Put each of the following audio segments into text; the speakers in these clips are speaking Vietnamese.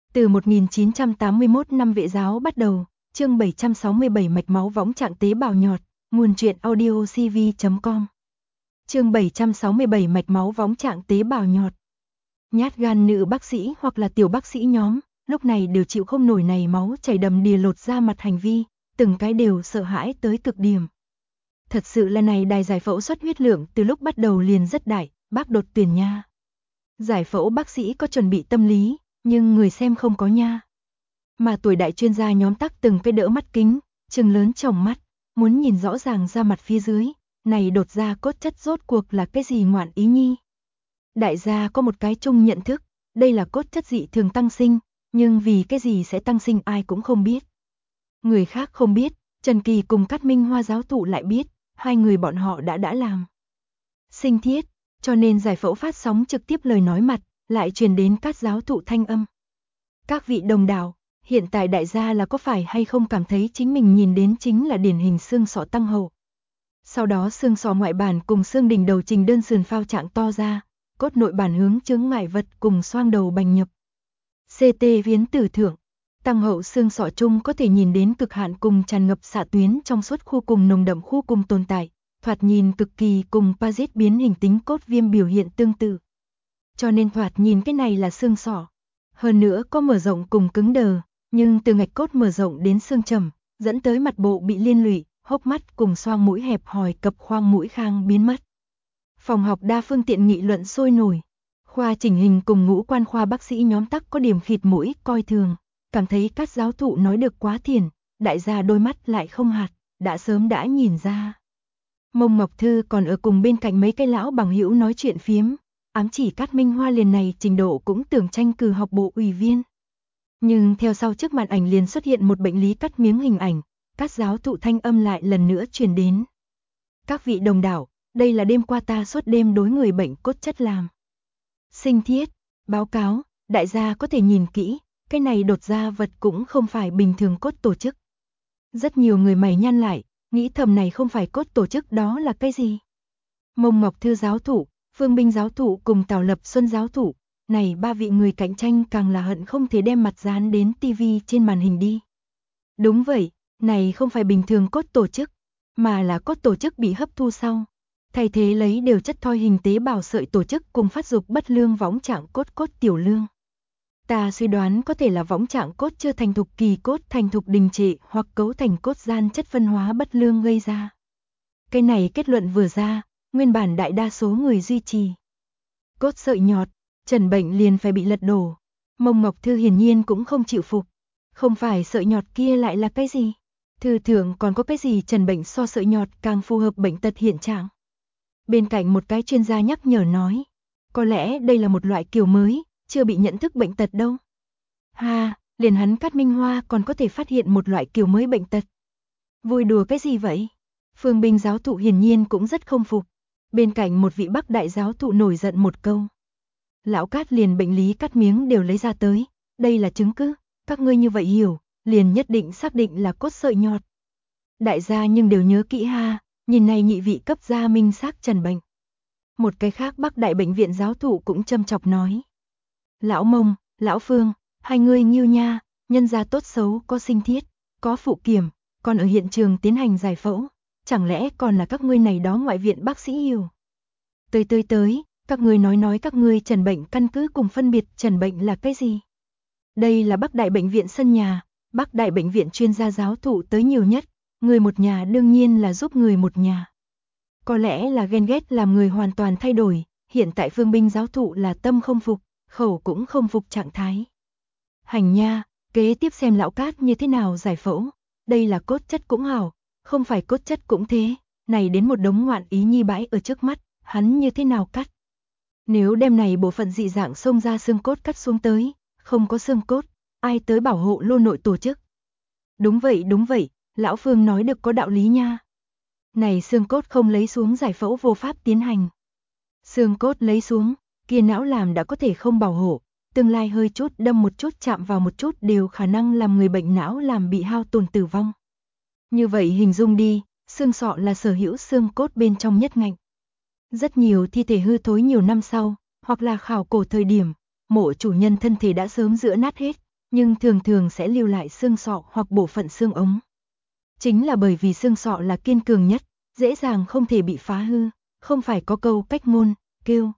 Từ 1981 năm Vệ giáo bắt đầu, chương 767 mạch máu võng trạng tế bào nhọt, nguồn truyện audio cv.com. Chương 767 mạch máu võng trạng tế bào nhọt. Nhát gan nữ bác sĩ hoặc là tiểu bác sĩ nhóm, lúc này đều chịu không nổi này máu chảy đầm đìa lột ra mặt hành vi, từng cái đều sợ hãi tới cực điểm. Thật sự là này đài giải phẫu xuất huyết lượng từ lúc bắt đầu liền rất đại, bác đột tuyển nha. Giải phẫu bác sĩ có chuẩn bị tâm lý, nhưng người xem không có nha. Mà tuổi đại chuyên gia nhóm tắc từng cái đỡ mắt kính, trừng lớn tròng mắt, muốn nhìn rõ ràng ra mặt phía dưới, này đột ra cốt chất rốt cuộc là cái gì ngoạn ý nhi. Đại gia có một cái chung nhận thức, đây là cốt chất dị thường tăng sinh, nhưng vì cái gì sẽ tăng sinh ai cũng không biết. Người khác không biết, Trần Kỳ cùng Cát Minh Hoa giáo thụ lại biết, hai người bọn họ đã làm sinh thiết, cho nên giải phẫu phát sóng trực tiếp lời nói mặt, lại truyền đến Cát giáo thụ thanh âm. Các vị đồng đạo, hiện tại đại gia là có phải hay không cảm thấy chính mình nhìn đến chính là điển hình xương sọ tăng hậu. Sau đó xương sọ ngoại bản cùng xương đỉnh đầu trình đơn sườn phao trạng to ra, cốt nội bản hướng chướng ngại vật cùng xoang đầu bành nhập. CT viễn tử thượng, tăng hậu xương sọ chung có thể nhìn đến cực hạn cùng tràn ngập xạ tuyến trong suốt khu cùng nồng đậm khu cùng tồn tại, thoạt nhìn cực kỳ cùng Paget biến hình tính cốt viêm biểu hiện tương tự. Cho nên thoạt nhìn cái này là xương sọ. Hơn nữa có mở rộng cùng cứng đờ, nhưng từ ngạch cốt mở rộng đến xương trầm, dẫn tới mặt bộ bị liên lụy, hốc mắt cùng xoang mũi hẹp hòi cập khoang mũi khang biến mất. Phòng học đa phương tiện nghị luận sôi nổi. Khoa chỉnh hình cùng ngũ quan khoa bác sĩ nhóm tắc có điểm khịt mũi coi thường, cảm thấy Cát giáo thụ nói được quá thiền, đại gia đôi mắt lại không hạt, đã sớm đã nhìn ra. Mông Ngọc Thư còn ở cùng bên cạnh mấy cái lão bằng hữu nói chuyện phiếm, ám chỉ Cát Minh Hoa liền này trình độ cũng tưởng tranh cử học bộ ủy viên. Nhưng theo sau trước màn ảnh liền xuất hiện một bệnh lý cắt miếng hình ảnh, Cát giáo thụ thanh âm lại lần nữa truyền đến. Các vị đồng đạo, đây là đêm qua ta suốt đêm đối người bệnh cốt chất làm sinh thiết, báo cáo, đại gia có thể nhìn kỹ, cái này đột ra vật cũng không phải bình thường cốt tổ chức. Rất nhiều người mày nhăn lại, nghĩ thầm này không phải cốt tổ chức đó là cái gì. Mông Ngọc Thư giáo thụ, Phương Binh giáo thụ cùng Tào Lập Xuân giáo thụ, này ba vị người cạnh tranh càng là hận không thể đem mặt dán đến tivi trên màn hình đi. Đúng vậy, này không phải bình thường cốt tổ chức, mà là cốt tổ chức bị hấp thu sau. Thay thế lấy đều chất thoi hình tế bào sợi tổ chức cùng phát dục bất lương võng trạng cốt tiểu lương. Ta suy đoán có thể là võng trạng cốt chưa thành thục kỳ cốt thành thục đình trệ hoặc cấu thành cốt gian chất phân hóa bất lương gây ra. Cái này kết luận vừa ra, nguyên bản đại đa số người duy trì. Cốt sợi nhọt, trần bệnh liền phải bị lật đổ. Mông Ngọc Thư hiển nhiên cũng không chịu phục. Không phải sợi nhọt kia lại là cái gì? Thư thượng còn có cái gì trần bệnh so sợi nhọt càng phù hợp bệnh tật hiện trạng? Bên cạnh một cái chuyên gia nhắc nhở nói, có lẽ đây là một loại kiểu mới, chưa bị nhận thức bệnh tật đâu. Ha, liền hắn Cát Minh Hoa còn có thể phát hiện một loại kiểu mới bệnh tật. Vui đùa cái gì vậy? Phương Binh giáo thụ hiển nhiên cũng rất không phục. Bên cạnh một vị Bắc đại giáo thụ nổi giận một câu. Lão Cát liền bệnh lý cắt miếng đều lấy ra tới, đây là chứng cứ, các ngươi như vậy hiểu, liền nhất định xác định là cốt sợi nhọt. Đại gia nhưng đều nhớ kỹ ha, nhìn này nhị vị cấp gia minh xác trần bệnh. Một cái khác Bắc đại bệnh viện giáo thụ cũng châm chọc nói. Lão Mông, Lão Phương, hai người nghiêu nha, nhân gia tốt xấu có sinh thiết, có phụ kiểm, còn ở hiện trường tiến hành giải phẫu, chẳng lẽ còn là các ngươi này đó ngoại viện bác sĩ hiểu. Tới, các ngươi nói các ngươi trần bệnh căn cứ cùng phân biệt trần bệnh là cái gì. Đây là Bắc đại bệnh viện sân nhà, Bắc đại bệnh viện chuyên gia giáo thụ tới nhiều nhất, người một nhà đương nhiên là giúp người một nhà. Có lẽ là ghen ghét làm người hoàn toàn thay đổi, hiện tại Phương Binh giáo thụ là tâm không phục, khẩu cũng không phục trạng thái. Hành nha, kế tiếp xem Lão Cát như thế nào giải phẫu, đây là cốt chất cũng hảo, không phải cốt chất cũng thế, này đến một đống ngoạn ý nhi bãi ở trước mắt, hắn như thế nào cắt. Nếu đem này bộ phận dị dạng xông ra xương cốt cắt xuống tới, không có xương cốt, ai tới bảo hộ lô nội tổ chức. Đúng vậy, Lão Phương nói được có đạo lý nha. Này xương cốt không lấy xuống giải phẫu vô pháp tiến hành. Xương cốt lấy xuống, kia não làm đã có thể không bảo hộ, tương lai hơi chút đâm một chút chạm vào một chút đều khả năng làm người bệnh não làm bị hao tổn tử vong. Như vậy hình dung đi, xương sọ là sở hữu xương cốt bên trong nhất ngạnh. Rất nhiều thi thể hư thối nhiều năm sau, hoặc là khảo cổ thời điểm, mộ chủ nhân thân thể đã sớm rữa nát hết, nhưng thường thường sẽ lưu lại xương sọ hoặc bộ phận xương ống. Chính là bởi vì xương sọ là kiên cường nhất, dễ dàng không thể bị phá hư, không phải có câu cách ngôn, kêu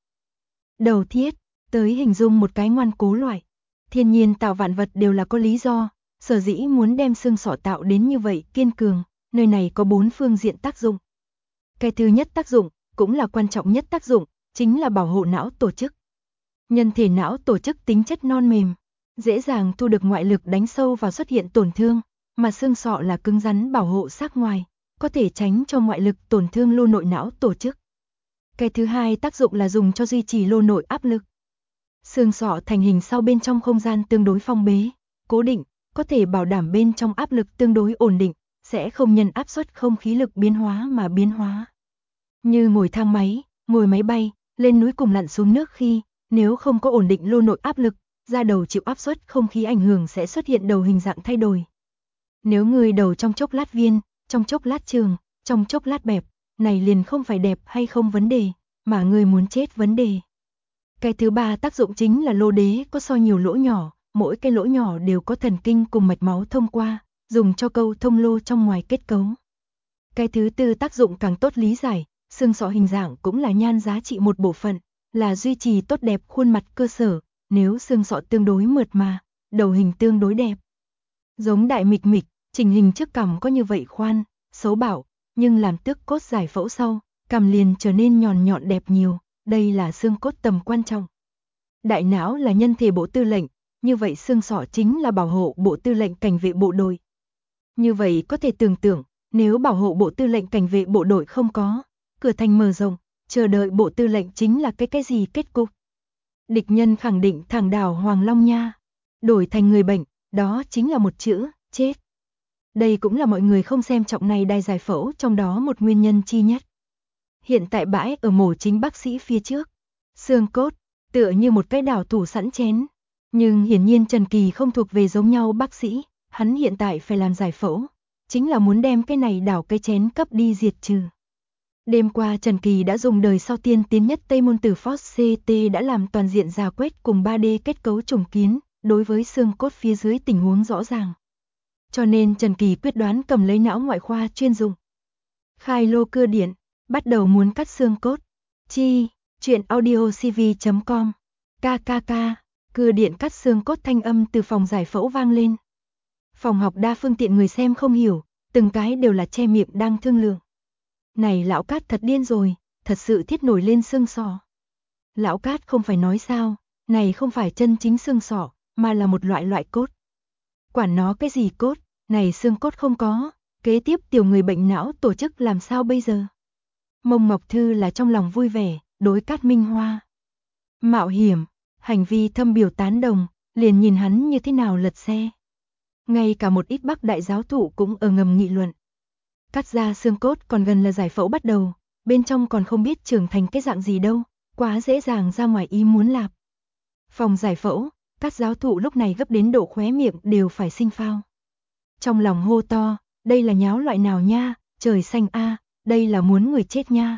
đầu thiết, tới hình dung một cái ngoan cố loại. Thiên nhiên tạo vạn vật đều là có lý do, sở dĩ muốn đem xương sọ tạo đến như vậy kiên cường, nơi này có 4 phương diện tác dụng. Cái thứ nhất tác dụng, cũng là quan trọng nhất tác dụng, chính là bảo hộ não tổ chức. Nhân thể não tổ chức tính chất non mềm, dễ dàng thu được ngoại lực đánh sâu vào xuất hiện tổn thương, mà xương sọ là cứng rắn bảo hộ xác ngoài, có thể tránh cho ngoại lực tổn thương lô nội não tổ chức. Cái thứ hai tác dụng là dùng cho duy trì lô nội áp lực. Xương sọ thành hình sau bên trong không gian tương đối phong bế, cố định, có thể bảo đảm bên trong áp lực tương đối ổn định, sẽ không nhân áp suất không khí lực biến hóa mà biến hóa. Như ngồi thang máy, ngồi máy bay, lên núi cùng lặn xuống nước khi, nếu không có ổn định lô nội áp lực, da đầu chịu áp suất không khí ảnh hưởng sẽ xuất hiện đầu hình dạng thay đổi. Nếu người đầu trong chốc lát viên, trong chốc lát trường, trong chốc lát bẹp, này liền không phải đẹp hay không vấn đề, mà người muốn chết vấn đề. Cái thứ ba tác dụng chính là lô đế có so nhiều lỗ nhỏ, mỗi cái lỗ nhỏ đều có thần kinh cùng mạch máu thông qua, dùng cho câu thông lô trong ngoài kết cấu. Cái thứ tư tác dụng càng tốt lý giải, xương sọ hình dạng cũng là nhan giá trị một bộ phận, là duy trì tốt đẹp khuôn mặt cơ sở, nếu xương sọ tương đối mượt mà, đầu hình tương đối đẹp. Giống đại mịch mịch, chỉnh hình trước cằm có như vậy khoan, xấu bảo, nhưng làm tước cốt giải phẫu sau, cằm liền trở nên nhọn nhọn đẹp nhiều, đây là xương cốt tầm quan trọng. Đại não là nhân thể bộ tư lệnh, như vậy xương sọ chính là bảo hộ bộ tư lệnh cảnh vệ bộ đội. Như vậy có thể tưởng tượng, nếu bảo hộ bộ tư lệnh cảnh vệ bộ đội không có, cửa thành mở rộng, chờ đợi bộ tư lệnh chính là cái gì kết cục. Địch nhân khẳng định thẳng đảo Hoàng Long nha, đổi thành người bệnh, đó chính là một chữ, chết. Đây cũng là mọi người không xem trọng này đài giải phẫu trong đó một nguyên nhân chi nhất. Hiện tại bãi ở mổ chính bác sĩ phía trước, xương cốt, tựa như một cái đảo thủ sẵn chén. Nhưng hiển nhiên Trần Kỳ không thuộc về giống nhau bác sĩ, hắn hiện tại phải làm giải phẫu, chính là muốn đem cái này đảo cái chén cấp đi diệt trừ. Đêm qua Trần Kỳ đã dùng đời sau tiên tiến nhất Tây môn tử Force CT đã làm toàn diện rà quét cùng 3D kết cấu trùng kiến, đối với xương cốt phía dưới tình huống rõ ràng. Cho nên Trần Kỳ quyết đoán cầm lấy não ngoại khoa chuyên dụng. Khai lô cưa điện, bắt đầu muốn cắt xương cốt. Chi, chuyện audiocv.com. KKK, cưa điện cắt xương cốt thanh âm từ phòng giải phẫu vang lên. Phòng học đa phương tiện người xem không hiểu, từng cái đều là che miệng đang thương lượng. Này lão Cát thật điên rồi, thật sự thiết nổi lên xương sọ. Lão Cát không phải nói sao, này không phải chân chính xương sọ, mà là một loại cốt. Quản nó cái gì cốt, này xương cốt không có, kế tiếp tiểu người bệnh não tổ chức làm sao bây giờ? Mông Ngọc Thư là trong lòng vui vẻ, đối Cát Minh Hoa. Mạo hiểm, hành vi thâm biểu tán đồng, liền nhìn hắn như thế nào lật xe. Ngay cả một ít Bắc đại giáo thụ cũng ở ngầm nghị luận. Cắt ra xương cốt còn gần là giải phẫu bắt đầu, bên trong còn không biết trưởng thành cái dạng gì đâu, quá dễ dàng ra ngoài ý muốn lạp. Phòng giải phẫu, các giáo thụ lúc này gấp đến độ khóe miệng đều phải sinh phao. Trong lòng hô to, đây là nháo loại nào nha, trời xanh a, đây là muốn người chết nha.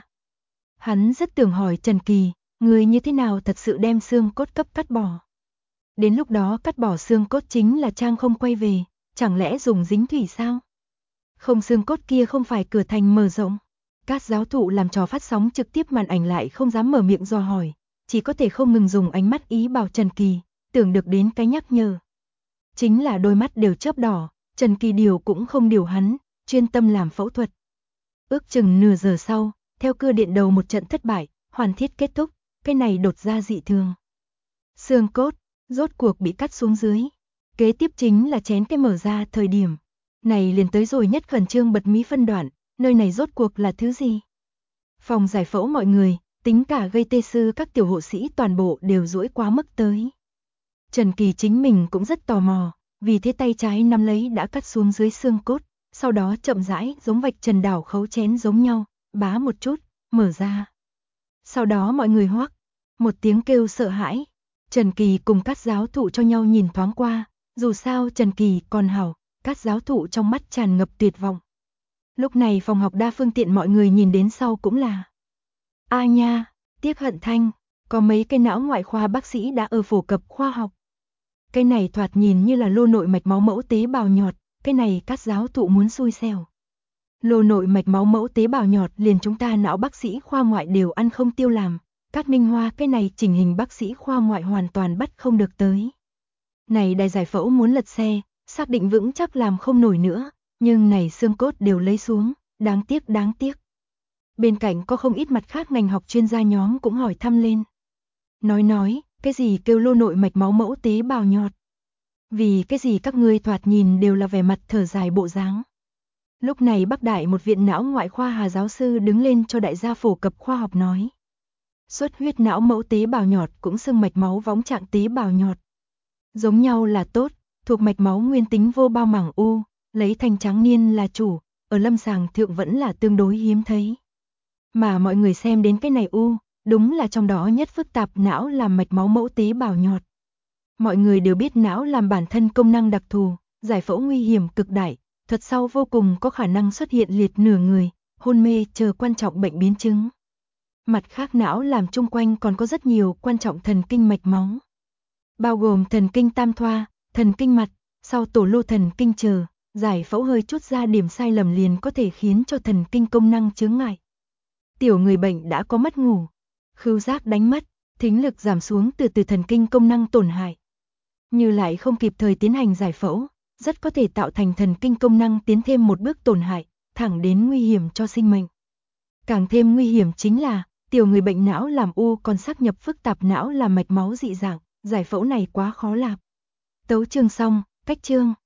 Hắn rất tưởng hỏi Trần Kỳ, người như thế nào thật sự đem xương cốt cấp cắt bỏ. Đến lúc đó cắt bỏ xương cốt chính là trang không quay về, chẳng lẽ dùng dính thủy sao? Không xương cốt kia không phải cửa thành mở rộng. Các giáo thụ làm trò phát sóng trực tiếp màn ảnh lại không dám mở miệng do hỏi, chỉ có thể không ngừng dùng ánh mắt ý bảo Trần Kỳ, tưởng được đến cái nhắc nhở. Chính là đôi mắt đều chớp đỏ, Trần Kỳ điều cũng không điều hắn, chuyên tâm làm phẫu thuật. Ước chừng nửa giờ sau, theo cưa điện đầu một trận thất bại, hoàn thiết kết thúc, cái này đột ra dị thường. Xương cốt, rốt cuộc bị cắt xuống dưới. Kế tiếp chính là chén cái mở ra thời điểm. Này liền tới rồi nhất khẩn trương bật mí phân đoạn, nơi này rốt cuộc là thứ gì? Phòng giải phẫu mọi người, tính cả gây tê sư các tiểu hộ sĩ toàn bộ đều duỗi quá mức tới. Trần Kỳ chính mình cũng rất tò mò, vì thế tay trái nắm lấy đã cắt xuống dưới xương cốt, sau đó chậm rãi giống vạch trần đảo khấu chén giống nhau, bá một chút, mở ra. Sau đó mọi người hoắc, một tiếng kêu sợ hãi. Trần Kỳ cùng các giáo thụ cho nhau nhìn thoáng qua, dù sao Trần Kỳ còn hảo, các giáo thụ trong mắt tràn ngập tuyệt vọng. Lúc này phòng học đa phương tiện mọi người nhìn đến sau cũng là a nha, tiếc hận thanh, có mấy cái não ngoại khoa bác sĩ đã ở phổ cập khoa học. Cái này thoạt nhìn như là lô nội mạch máu mẫu tế bào nhọt, cái này các giáo thụ muốn xui xẻo. Lô nội mạch máu mẫu tế bào nhọt liền chúng ta não bác sĩ khoa ngoại đều ăn không tiêu làm, Cát Minh Hoa cái này chỉnh hình bác sĩ khoa ngoại hoàn toàn bắt không được tới. Này đài giải phẫu muốn lật xe, xác định vững chắc làm không nổi nữa, nhưng này xương cốt đều lấy xuống, đáng tiếc đáng tiếc. Bên cạnh có không ít mặt khác ngành học chuyên gia nhóm cũng hỏi thăm lên. Nói, cái gì kêu lô nội mạch máu mẫu tế bào nhọt? Vì cái gì các ngươi thoạt nhìn đều là vẻ mặt thở dài bộ dáng. Lúc này Bắc Đại một viện não ngoại khoa Hà giáo sư đứng lên cho đại gia phổ cập khoa học nói. Xuất huyết não mẫu tế bào nhọt cũng xưng mạch máu võng trạng tế bào nhọt. Giống nhau là tốt, thuộc mạch máu nguyên tính vô bao mảng u, lấy thanh trắng niên là chủ, ở lâm sàng thượng vẫn là tương đối hiếm thấy. Mà mọi người xem đến cái này u, đúng là trong đó nhất phức tạp não làm mạch máu mẫu tế bào nhọt. Mọi người đều biết não làm bản thân công năng đặc thù, giải phẫu nguy hiểm cực đại, thuật sau vô cùng có khả năng xuất hiện liệt nửa người, hôn mê chờ quan trọng bệnh biến chứng. Mặt khác não làm chung quanh còn có rất nhiều quan trọng thần kinh mạch máu. Bao gồm thần kinh tam thoa, thần kinh mặt, sau tổ lô thần kinh chờ, giải phẫu hơi chút ra điểm sai lầm liền có thể khiến cho thần kinh công năng chướng ngại. Tiểu người bệnh đã có mất ngủ, khứu giác đánh mất, thính lực giảm xuống từ thần kinh công năng tổn hại. Như lại không kịp thời tiến hành giải phẫu, rất có thể tạo thành thần kinh công năng tiến thêm một bước tổn hại, thẳng đến nguy hiểm cho sinh mệnh. Càng thêm nguy hiểm chính là, tiểu người bệnh não làm u còn xác nhập phức tạp não làm mạch máu dị dạng, giải phẫu này quá khó làm. Tấu chương xong, cách chương.